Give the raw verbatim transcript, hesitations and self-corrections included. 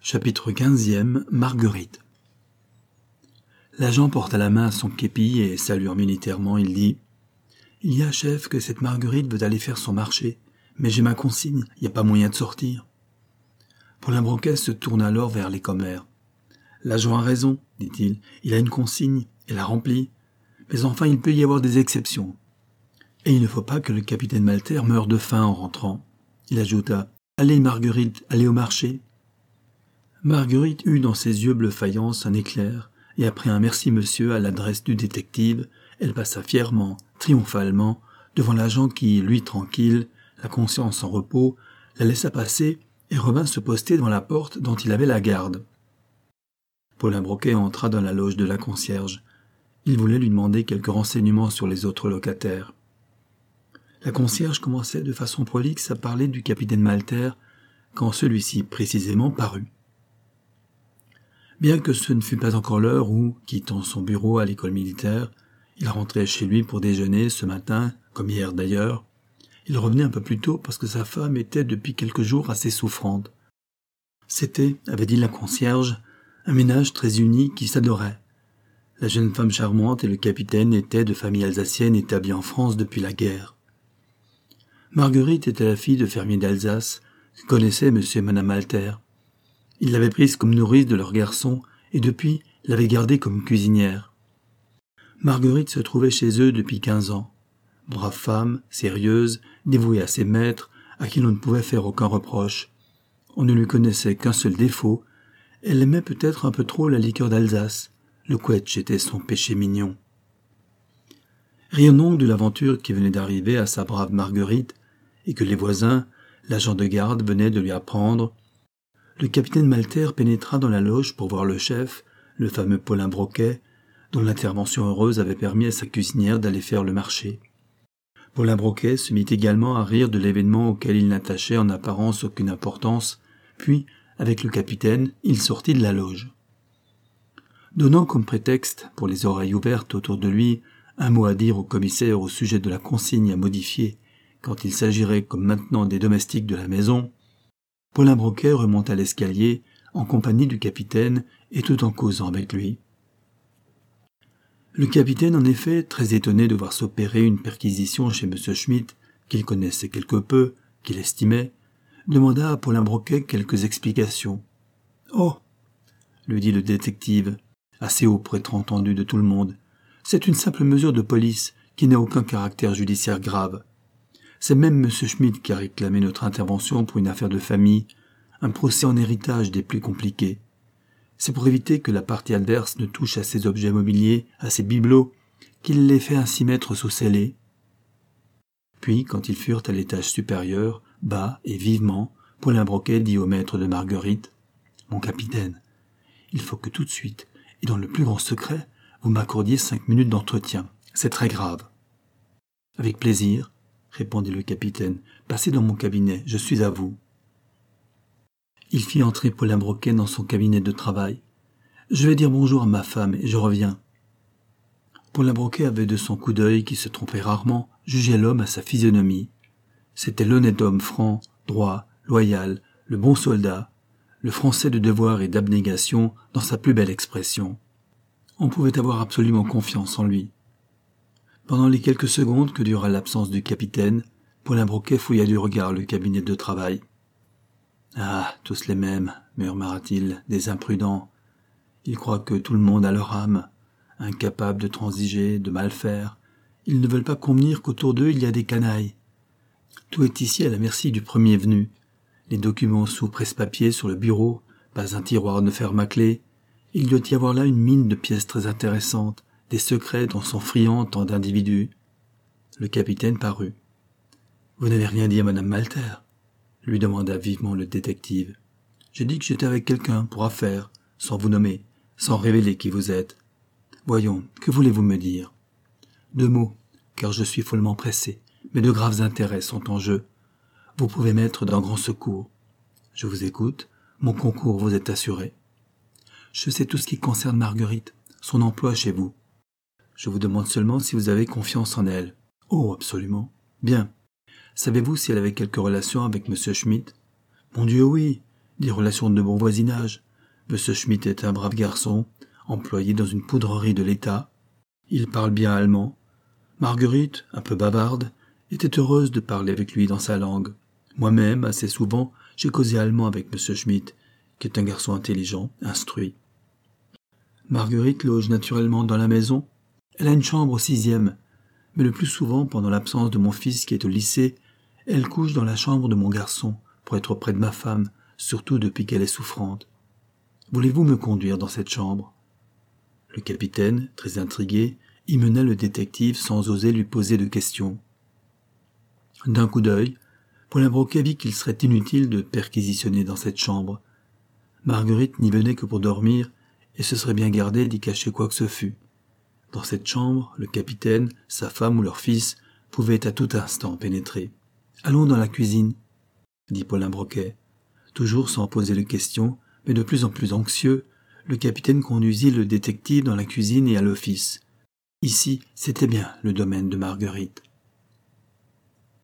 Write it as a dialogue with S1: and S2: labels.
S1: Chapitre quinzième. Marguerite. L'agent porte à la main son képi et saluant militairement, il dit « Il y a, chef, que cette Marguerite veut aller faire son marché, mais j'ai ma consigne, il n'y a pas moyen de sortir. » Paulin Broquet se tourne alors vers les commères. « L'agent a raison, dit-il, il a une consigne, elle la remplie, mais enfin il peut y avoir des exceptions. Et il ne faut pas que le capitaine Malter meure de faim en rentrant. » Il ajouta « Allez, Marguerite, allez au marché. » Marguerite eut dans ses yeux bleu faïence un éclair, et après un « merci monsieur » à l'adresse du détective, elle passa fièrement, triomphalement, devant l'agent qui, lui tranquille, la conscience en repos, la laissa passer et revint se poster devant la porte dont il avait la garde. Paulin Broquet entra dans la loge de la concierge. Il voulait lui demander quelques renseignements sur les autres locataires. La concierge commençait de façon prolixe à parler du capitaine Malter, quand celui-ci précisément parut. Bien que ce ne fût pas encore l'heure où, quittant son bureau à l'école militaire, il rentrait chez lui pour déjeuner ce matin, comme hier d'ailleurs, il revenait un peu plus tôt parce que sa femme était depuis quelques jours assez souffrante. C'était, avait dit la concierge, un ménage très uni qui s'adorait. La jeune femme charmante et le capitaine étaient de famille alsacienne établie en France depuis la guerre. Marguerite était la fille de fermiers d'Alsace, que connaissaient monsieur et madame Malter. Il l'avait prise comme nourrice de leur garçon et depuis l'avait gardée comme cuisinière. Marguerite se trouvait chez eux depuis quinze ans. Brave femme, sérieuse, dévouée à ses maîtres, à qui l'on ne pouvait faire aucun reproche. On ne lui connaissait qu'un seul défaut. Elle aimait peut-être un peu trop la liqueur d'Alsace. Le quetch était son péché mignon. Rien donc de l'aventure qui venait d'arriver à sa brave Marguerite et que les voisins, l'agent de garde, venaient de lui apprendre. Le capitaine Malter pénétra dans la loge pour voir le chef, le fameux Paulin Broquet, dont l'intervention heureuse avait permis à sa cuisinière d'aller faire le marché. Paulin Broquet se mit également à rire de l'événement auquel il n'attachait en apparence aucune importance, puis, avec le capitaine, il sortit de la loge. Donnant comme prétexte, pour les oreilles ouvertes autour de lui, un mot à dire au commissaire au sujet de la consigne à modifier, quand il s'agirait comme maintenant des domestiques de la maison, Paulin Broquet remonta l'escalier en compagnie du capitaine et tout en causant avec lui. Le capitaine, en effet, très étonné de voir s'opérer une perquisition chez M. Schmitt, qu'il connaissait quelque peu, qu'il estimait, demanda à Paulin Broquet quelques explications. « Oh !» lui dit le détective, assez haut pour être entendu de tout le monde. « C'est une simple mesure de police qui n'a aucun caractère judiciaire grave. C'est même M. Schmitt qui a réclamé notre intervention pour une affaire de famille, un procès en héritage des plus compliqués. C'est pour éviter que la partie adverse ne touche à ses objets mobiliers, à ses bibelots, qu'il les fait ainsi mettre sous scellé. » Puis, quand ils furent à l'étage supérieur, bas et vivement, Paulin Broquet dit au maître de Marguerite « Mon capitaine, il faut que tout de suite, et dans le plus grand secret, vous m'accordiez cinq minutes d'entretien. C'est très grave. »« Avec plaisir. » répondit le capitaine. « Passez dans mon cabinet, je suis à vous. » Il fit entrer Paulin Broquet dans son cabinet de travail. « Je vais dire bonjour à ma femme et je reviens. » Paulin Broquet avait de son coup d'œil, qui se trompait rarement, jugé l'homme à sa physionomie. C'était l'honnête homme franc, droit, loyal, le bon soldat, le français de devoir et d'abnégation dans sa plus belle expression. On pouvait avoir absolument confiance en lui. Pendant les quelques secondes que dura l'absence du capitaine, Paulin Broquet fouilla du regard le cabinet de travail. « Ah, tous les mêmes, murmura-t-il, des imprudents. Ils croient que tout le monde a leur âme, incapables de transiger, de mal faire. Ils ne veulent pas convenir qu'autour d'eux il y a des canailles. Tout est ici à la merci du premier venu. Les documents sous presse-papier sur le bureau, pas un tiroir ne ferme à clé. Il doit y avoir là une mine de pièces très intéressantes, des secrets dont sont friands tant d'individus. » Le capitaine parut. « Vous n'avez rien dit à madame Malter ?» lui demanda vivement le détective. « J'ai dit que j'étais avec quelqu'un pour affaires, sans vous nommer, sans révéler qui vous êtes. Voyons, que voulez-vous me dire ? Deux mots, car je suis follement pressé, mais de graves intérêts sont en jeu. Vous pouvez m'être d'un grand secours. Je vous écoute, mon concours vous est assuré. Je sais tout ce qui concerne Marguerite, son emploi chez vous. Je vous demande seulement si vous avez confiance en elle. »« Oh, absolument. »« Bien. Savez-vous si elle avait quelque relation avec M. Schmitt ? »« Mon Dieu, oui. des relations de bon voisinage. Monsieur Schmitt est un brave garçon, employé dans une poudrerie de l'État. Il parle bien allemand. Marguerite, un peu bavarde, était heureuse de parler avec lui dans sa langue. Moi-même, assez souvent, j'ai causé allemand avec Monsieur Schmitt, qui est un garçon intelligent, instruit. Marguerite loge naturellement dans la maison. Elle a une chambre au sixième, mais le plus souvent, pendant l'absence de mon fils qui est au lycée, elle couche dans la chambre de mon garçon, pour être près de ma femme, surtout depuis qu'elle est souffrante. Voulez-vous me conduire dans cette chambre ? Le capitaine, très intrigué, y mena le détective sans oser lui poser de questions. D'un coup d'œil, Paulin Broquet vit qu'il serait inutile de perquisitionner dans cette chambre. Marguerite n'y venait que pour dormir, et se serait bien gardé d'y cacher quoi que ce fût. Dans cette chambre, le capitaine, sa femme ou leur fils pouvaient à tout instant pénétrer. « Allons dans la cuisine », dit Paulin Broquet. Toujours sans poser de questions, mais de plus en plus anxieux, le capitaine conduisit le détective dans la cuisine et à l'office. Ici, c'était bien le domaine de Marguerite.